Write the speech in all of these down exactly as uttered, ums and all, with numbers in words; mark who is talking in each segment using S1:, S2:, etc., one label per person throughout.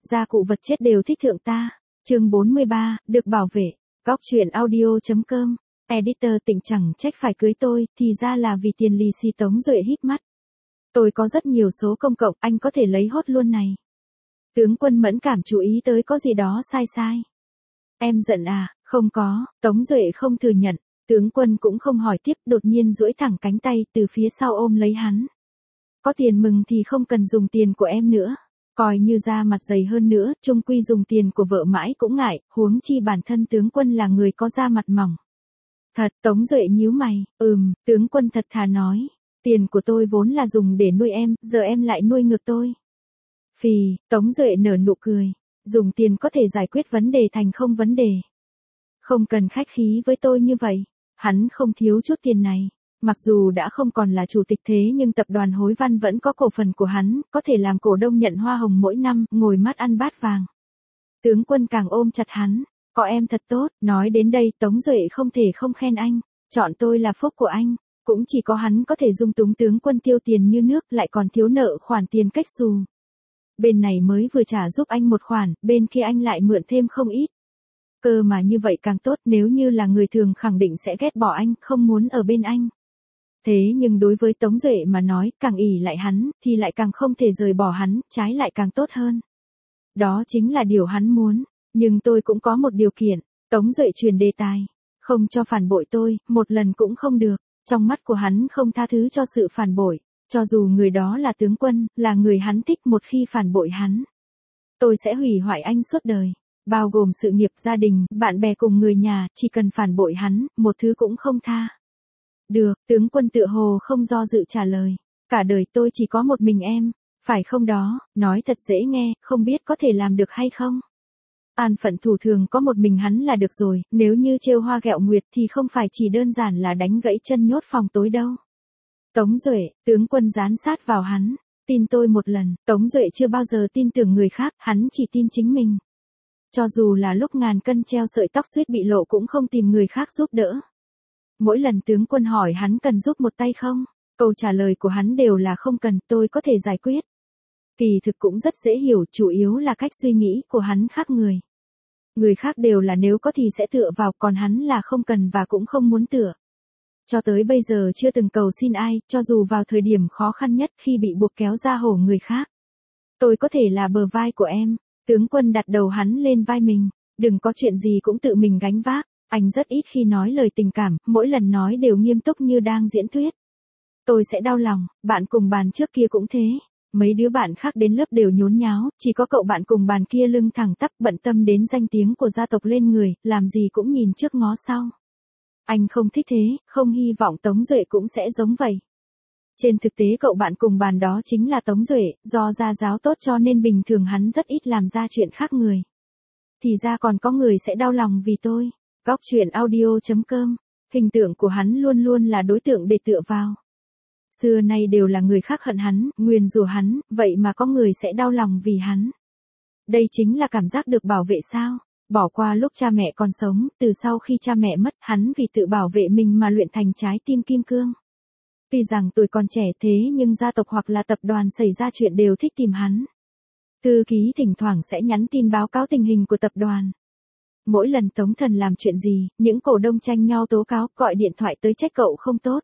S1: gia cụ vật chết đều thích thượng ta. Chương bốn mươi ba, được bảo vệ. Góc truyện audio.com. Editor Tịnh chẳng trách phải cưới tôi, thì ra là vì tiền lì xì. Tống Duệ híp mắt. Tôi có rất nhiều số công cộng, anh có thể lấy hốt luôn này. Tướng Quân mẫn cảm chú ý tới có gì đó sai sai. Em giận à? Không có. Tống Duệ không thừa nhận. Tướng Quân cũng không hỏi tiếp, đột nhiên duỗi thẳng cánh tay từ phía sau ôm lấy hắn. Có tiền mừng thì không cần dùng tiền của em nữa. Coi như da mặt dày hơn nữa, chung quy dùng tiền của vợ mãi cũng ngại, huống chi bản thân tướng Quân là người có da mặt mỏng. Thật. Tống Duệ nhíu mày. Ừm, tướng Quân thật thà nói. Tiền của tôi vốn là dùng để nuôi em, giờ em lại nuôi ngược tôi. Phì. Tống Duệ nở nụ cười. Dùng tiền có thể giải quyết vấn đề thành không vấn đề. Không cần khách khí với tôi như vậy. Hắn không thiếu chút tiền này. Mặc dù đã không còn là chủ tịch thế nhưng tập đoàn Hối Văn vẫn có cổ phần của hắn, có thể làm cổ đông nhận hoa hồng mỗi năm, ngồi mắt ăn bát vàng. Tướng Quân càng ôm chặt hắn. Có em thật tốt. Nói đến đây Tống Duệ không thể không khen anh. Chọn tôi là phúc của anh. Cũng chỉ có hắn có thể dung túng tướng Quân tiêu tiền như nước, lại còn thiếu nợ khoản tiền cách xù. Bên này mới vừa trả giúp anh một khoản, bên kia anh lại mượn thêm không ít. Cơ mà như vậy càng tốt, nếu như là người thường khẳng định sẽ ghét bỏ anh, không muốn ở bên anh. Thế nhưng đối với Tống Duệ mà nói, càng ỷ lại hắn, thì lại càng không thể rời bỏ hắn, trái lại càng tốt hơn. Đó chính là điều hắn muốn. Nhưng tôi cũng có một điều kiện. Tống Duệ chuyển đề tài. Không cho phản bội tôi, một lần cũng không được. Trong mắt của hắn không tha thứ cho sự phản bội. Cho dù người đó là tướng Quân, là người hắn thích, một khi phản bội hắn, tôi sẽ hủy hoại anh suốt đời. Bao gồm sự nghiệp, gia đình, bạn bè cùng người nhà, chỉ cần phản bội hắn, một thứ cũng không tha. Được. Tướng Quân tựa hồ không do dự trả lời. Cả đời tôi chỉ có một mình em. Phải không đó? Nói thật dễ nghe, không biết có thể làm được hay không? An phận thủ thường có một mình hắn là được rồi, nếu như trêu hoa ghẹo nguyệt thì không phải chỉ đơn giản là đánh gãy chân nhốt phòng tối đâu. Tống Duệ. Tướng Quân dán sát vào hắn. Tin tôi một lần. Tống Duệ chưa bao giờ tin tưởng người khác, hắn chỉ tin chính mình. Cho dù là lúc ngàn cân treo sợi tóc suýt bị lộ cũng không tìm người khác giúp đỡ. Mỗi lần tướng Quân hỏi hắn cần giúp một tay không, câu trả lời của hắn đều là không cần, tôi có thể giải quyết. Kỳ thực cũng rất dễ hiểu, chủ yếu là cách suy nghĩ của hắn khác người. Người khác đều là nếu có thì sẽ tựa vào, còn hắn là không cần và cũng không muốn tựa. Cho tới bây giờ chưa từng cầu xin ai, cho dù vào thời điểm khó khăn nhất khi bị buộc kéo ra hổ người khác. Tôi có thể là bờ vai của em. Tướng Quân đặt đầu hắn lên vai mình. Đừng có chuyện gì cũng tự mình gánh vác. Anh rất ít khi nói lời tình cảm, mỗi lần nói đều nghiêm túc như đang diễn thuyết. Tôi sẽ đau lòng, bạn cùng bàn trước kia cũng thế. Mấy đứa bạn khác đến lớp đều nhốn nháo, chỉ có cậu bạn cùng bàn kia lưng thẳng tắp, bận tâm đến danh tiếng của gia tộc lên người, làm gì cũng nhìn trước ngó sau. Anh không thích thế, không hy vọng Tống Duệ cũng sẽ giống vậy. Trên thực tế cậu bạn cùng bàn đó chính là Tống Duệ, do gia giáo tốt cho nên bình thường hắn rất ít làm ra chuyện khác người. Thì ra còn có người sẽ đau lòng vì tôi. Góc truyện audio.com. Hình tượng của hắn luôn luôn là đối tượng để tựa vào. Xưa nay đều là người khác hận hắn, nguyền rủa hắn, vậy mà có người sẽ đau lòng vì hắn. Đây chính là cảm giác được bảo vệ sao? Bỏ qua lúc cha mẹ còn sống, từ sau khi cha mẹ mất, hắn vì tự bảo vệ mình mà luyện thành trái tim kim cương. Tuy rằng tuổi còn trẻ thế nhưng gia tộc hoặc là tập đoàn xảy ra chuyện đều thích tìm hắn. Thư ký thỉnh thoảng sẽ nhắn tin báo cáo tình hình của tập đoàn. Mỗi lần Tống Thần làm chuyện gì, những cổ đông tranh nhau tố cáo, gọi điện thoại tới trách cậu không tốt.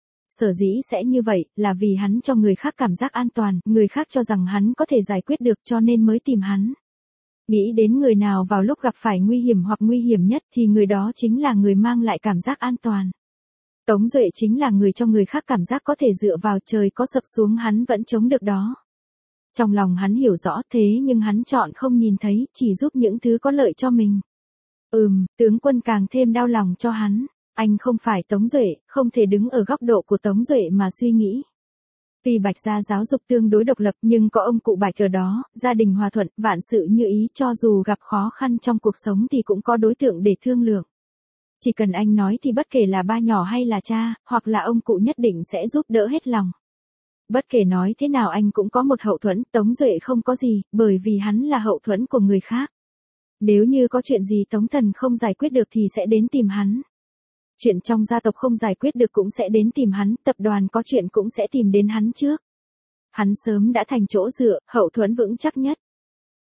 S1: Sở dĩ sẽ như vậy, là vì hắn cho người khác cảm giác an toàn, người khác cho rằng hắn có thể giải quyết được cho nên mới tìm hắn. Nghĩ đến người nào vào lúc gặp phải nguy hiểm hoặc nguy hiểm nhất thì người đó chính là người mang lại cảm giác an toàn. Tống Duệ chính là người cho người khác cảm giác có thể dựa vào, trời có sập xuống hắn vẫn chống được đó. Trong lòng hắn hiểu rõ thế nhưng hắn chọn không nhìn thấy, chỉ giúp những thứ có lợi cho mình. Ừm, tướng Quân càng thêm đau lòng cho hắn. Anh không phải Tống Duệ, không thể đứng ở góc độ của Tống Duệ mà suy nghĩ. Tuy Bạch gia giáo dục tương đối độc lập nhưng có ông cụ Bạch ở đó, gia đình hòa thuận, vạn sự như ý, cho dù gặp khó khăn trong cuộc sống thì cũng có đối tượng để thương lượng. Chỉ cần anh nói thì bất kể là ba nhỏ hay là cha, hoặc là ông cụ nhất định sẽ giúp đỡ hết lòng. Bất kể nói thế nào anh cũng có một hậu thuẫn, Tống Duệ không có gì, bởi vì hắn là hậu thuẫn của người khác. Nếu như có chuyện gì Tống Thần không giải quyết được thì sẽ đến tìm hắn. Chuyện trong gia tộc không giải quyết được cũng sẽ đến tìm hắn, tập đoàn có chuyện cũng sẽ tìm đến hắn trước. Hắn sớm đã thành chỗ dựa, hậu thuẫn vững chắc nhất.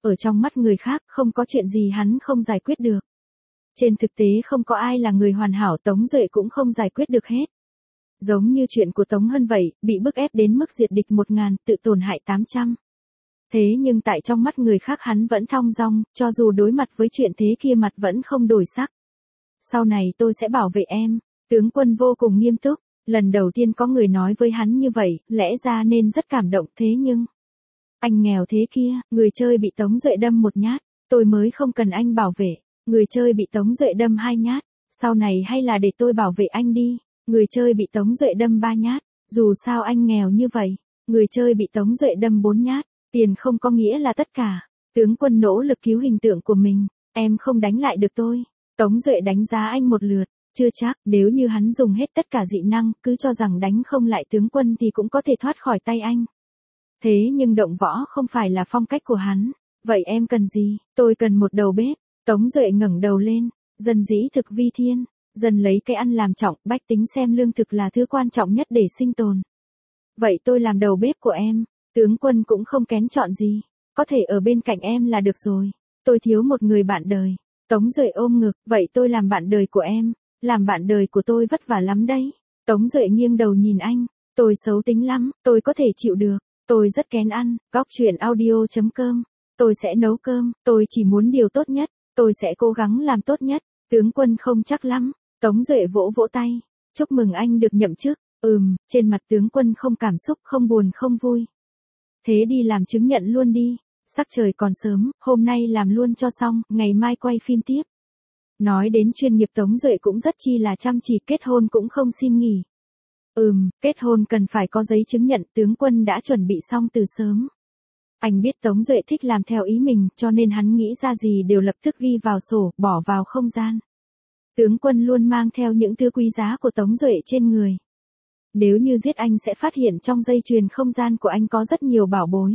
S1: Ở trong mắt người khác không có chuyện gì hắn không giải quyết được. Trên thực tế không có ai là người hoàn hảo, Tống Duệ cũng không giải quyết được hết. Giống như chuyện của Tống Hân vậy, bị bức ép đến mức diệt địch một ngàn, tự tổn hại tám trăm. Thế nhưng tại trong mắt người khác hắn vẫn thong dong, cho dù đối mặt với chuyện thế kia mặt vẫn không đổi sắc. Sau này tôi sẽ bảo vệ em, tướng quân vô cùng nghiêm túc, lần đầu tiên có người nói với hắn như vậy, lẽ ra nên rất cảm động thế nhưng... Anh nghèo thế kia, người chơi bị Tống Duệ đâm một nhát, tôi mới không cần anh bảo vệ, người chơi bị Tống Duệ đâm hai nhát, sau này hay là để tôi bảo vệ anh đi, người chơi bị Tống Duệ đâm ba nhát, dù sao anh nghèo như vậy, người chơi bị Tống Duệ đâm bốn nhát, tiền không có nghĩa là tất cả, tướng quân nỗ lực cứu hình tượng của mình, em không đánh lại được tôi, Tống Duệ đánh giá anh một lượt, chưa chắc, nếu như hắn dùng hết tất cả dị năng, cứ cho rằng đánh không lại tướng quân thì cũng có thể thoát khỏi tay anh. Thế nhưng động võ không phải là phong cách của hắn. Vậy em cần gì? Tôi cần một đầu bếp. Tống Duệ ngẩng đầu lên. Dân dĩ thực vi thiên. Dân lấy cái ăn làm trọng, bách tính xem lương thực là thứ quan trọng nhất để sinh tồn. Vậy tôi làm đầu bếp của em. Tướng quân cũng không kén chọn gì. Có thể ở bên cạnh em là được rồi. Tôi thiếu một người bạn đời. Tống Duệ ôm ngực. Vậy tôi làm bạn đời của em. Làm bạn đời của tôi vất vả lắm đấy. Tống Duệ nghiêng đầu nhìn anh. Tôi xấu tính lắm. Tôi có thể chịu được. Tôi rất kén ăn, góc chuyện audio chấm com. Tôi sẽ nấu cơm, tôi chỉ muốn điều tốt nhất, tôi sẽ cố gắng làm tốt nhất. Tướng quân không chắc lắm, Tống Duệ vỗ vỗ tay. Chúc mừng anh được nhậm chức, ừm, trên mặt tướng quân không cảm xúc, không buồn không vui. Thế đi làm chứng nhận luôn đi, sắc trời còn sớm, hôm nay làm luôn cho xong, ngày mai quay phim tiếp. Nói đến chuyên nghiệp Tống Duệ cũng rất chi là chăm chỉ, kết hôn cũng không xin nghỉ. Ừm, kết hôn cần phải có giấy chứng nhận, tướng quân đã chuẩn bị xong từ sớm. Anh biết Tống Duệ thích làm theo ý mình, cho nên hắn nghĩ ra gì đều lập tức ghi vào sổ, bỏ vào không gian. Tướng quân luôn mang theo những thứ quý giá của Tống Duệ trên người. Nếu như giết anh sẽ phát hiện trong dây chuyền không gian của anh có rất nhiều bảo bối.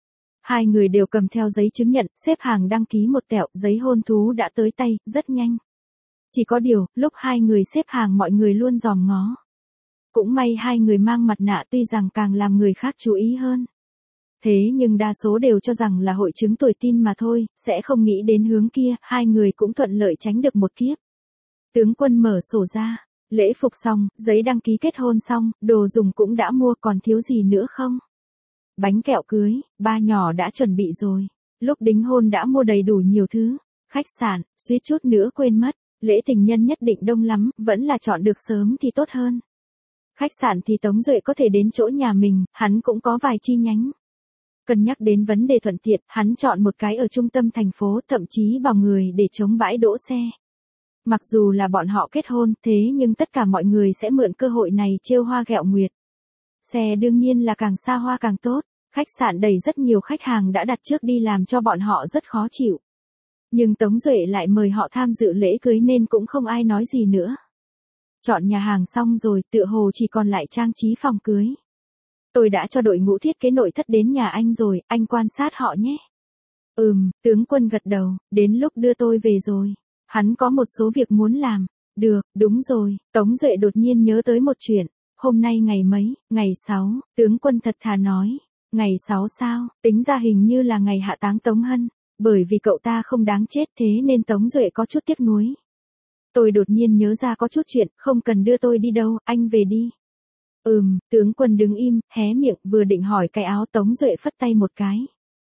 S1: Hai người đều cầm theo giấy chứng nhận, xếp hàng đăng ký một tẹo, giấy hôn thú đã tới tay, rất nhanh. Chỉ có điều, lúc hai người xếp hàng mọi người luôn dòm ngó. Cũng may hai người mang mặt nạ tuy rằng càng làm người khác chú ý hơn. Thế nhưng đa số đều cho rằng là hội chứng tuổi teen mà thôi, sẽ không nghĩ đến hướng kia, hai người cũng thuận lợi tránh được một kiếp. Tướng quân mở sổ ra, lễ phục xong, giấy đăng ký kết hôn xong, đồ dùng cũng đã mua, còn thiếu gì nữa không? Bánh kẹo cưới, ba nhỏ đã chuẩn bị rồi. Lúc đính hôn đã mua đầy đủ nhiều thứ. Khách sạn, suýt chút nữa quên mất, lễ tình nhân nhất định đông lắm, vẫn là chọn được sớm thì tốt hơn. Khách sạn thì Tống Duệ có thể đến chỗ nhà mình, hắn cũng có vài chi nhánh. Cân nhắc đến vấn đề thuận tiện, hắn chọn một cái ở trung tâm thành phố, thậm chí bảo người để chống bãi đỗ xe. Mặc dù là bọn họ kết hôn, thế nhưng tất cả mọi người sẽ mượn cơ hội này trêu hoa ghẹo nguyệt. Xe đương nhiên là càng xa hoa càng tốt, khách sạn đầy rất nhiều khách hàng đã đặt trước đi làm cho bọn họ rất khó chịu. Nhưng Tống Duệ lại mời họ tham dự lễ cưới nên cũng không ai nói gì nữa. Chọn nhà hàng xong rồi, tựa hồ chỉ còn lại trang trí phòng cưới. Tôi đã cho đội ngũ thiết kế nội thất đến nhà anh rồi, anh quan sát họ nhé. Ừm, tướng quân gật đầu, đến lúc đưa tôi về rồi. Hắn có một số việc muốn làm. Được, đúng rồi, Tống Duệ đột nhiên nhớ tới một chuyện. Hôm nay ngày mấy, ngày sáu, tướng quân thật thà nói. Ngày sáu sao, tính ra hình như là ngày hạ táng Tống Hân. Bởi vì cậu ta không đáng chết thế nên Tống Duệ có chút tiếc nuối. Tôi đột nhiên nhớ ra có chút chuyện, không cần đưa tôi đi đâu, anh về đi. Ừm, tướng quân đứng im, hé miệng, vừa định hỏi cái áo, Tống Duệ phất tay một cái.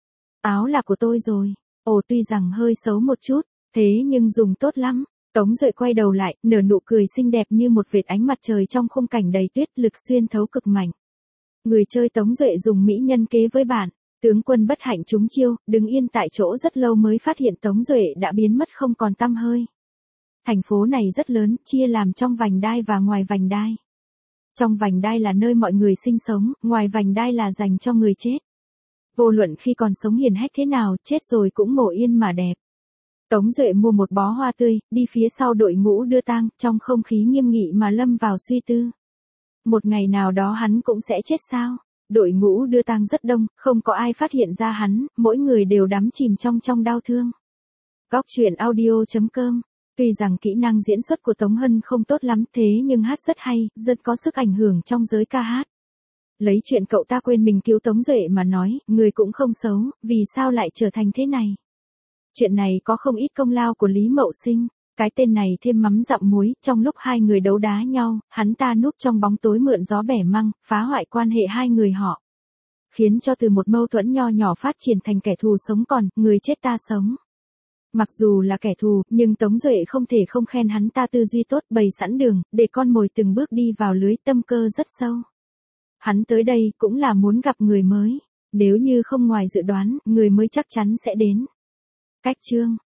S1: Áo là của tôi rồi. Ồ, tuy rằng hơi xấu một chút, thế nhưng dùng tốt lắm. Tống Duệ quay đầu lại, nở nụ cười xinh đẹp như một vệt ánh mặt trời trong khung cảnh đầy tuyết, lực xuyên thấu cực mạnh. Người chơi Tống Duệ dùng mỹ nhân kế với bạn. Tướng quân bất hạnh trúng chiêu, đứng yên tại chỗ rất lâu mới phát hiện Tống Duệ đã biến mất không còn tăm hơi. Thành phố này rất lớn, chia làm trong vành đai và ngoài vành đai. Trong vành đai là nơi mọi người sinh sống, ngoài vành đai là dành cho người chết. Vô luận khi còn sống hiền hách thế nào, chết rồi cũng mồ yên mà đẹp. Tống Duệ mua một bó hoa tươi, đi phía sau đội ngũ đưa tang, trong không khí nghiêm nghị mà lâm vào suy tư. Một ngày nào đó hắn cũng sẽ chết sao? Đội ngũ đưa tang rất đông, không có ai phát hiện ra hắn, mỗi người đều đắm chìm trong trong đau thương. Góc chuyện audio chấm com. Tuy rằng kỹ năng diễn xuất của Tống Hân không tốt lắm thế nhưng hát rất hay, rất có sức ảnh hưởng trong giới ca hát. Lấy chuyện cậu ta quên mình cứu Tống Duệ mà nói, người cũng không xấu, vì sao lại trở thành thế này? Chuyện này có không ít công lao của Lý Mậu Sinh. Cái tên này thêm mắm dặm muối, trong lúc hai người đấu đá nhau, hắn ta núp trong bóng tối mượn gió bẻ măng, phá hoại quan hệ hai người họ. Khiến cho từ một mâu thuẫn nho nhỏ phát triển thành kẻ thù sống còn, người chết ta sống. Mặc dù là kẻ thù, nhưng Tống Duệ không thể không khen hắn ta tư duy tốt, bày sẵn đường, để con mồi từng bước đi vào lưới, tâm cơ rất sâu. Hắn tới đây cũng là muốn gặp người mới. Nếu như không ngoài dự đoán, người mới chắc chắn sẽ đến. Cách chương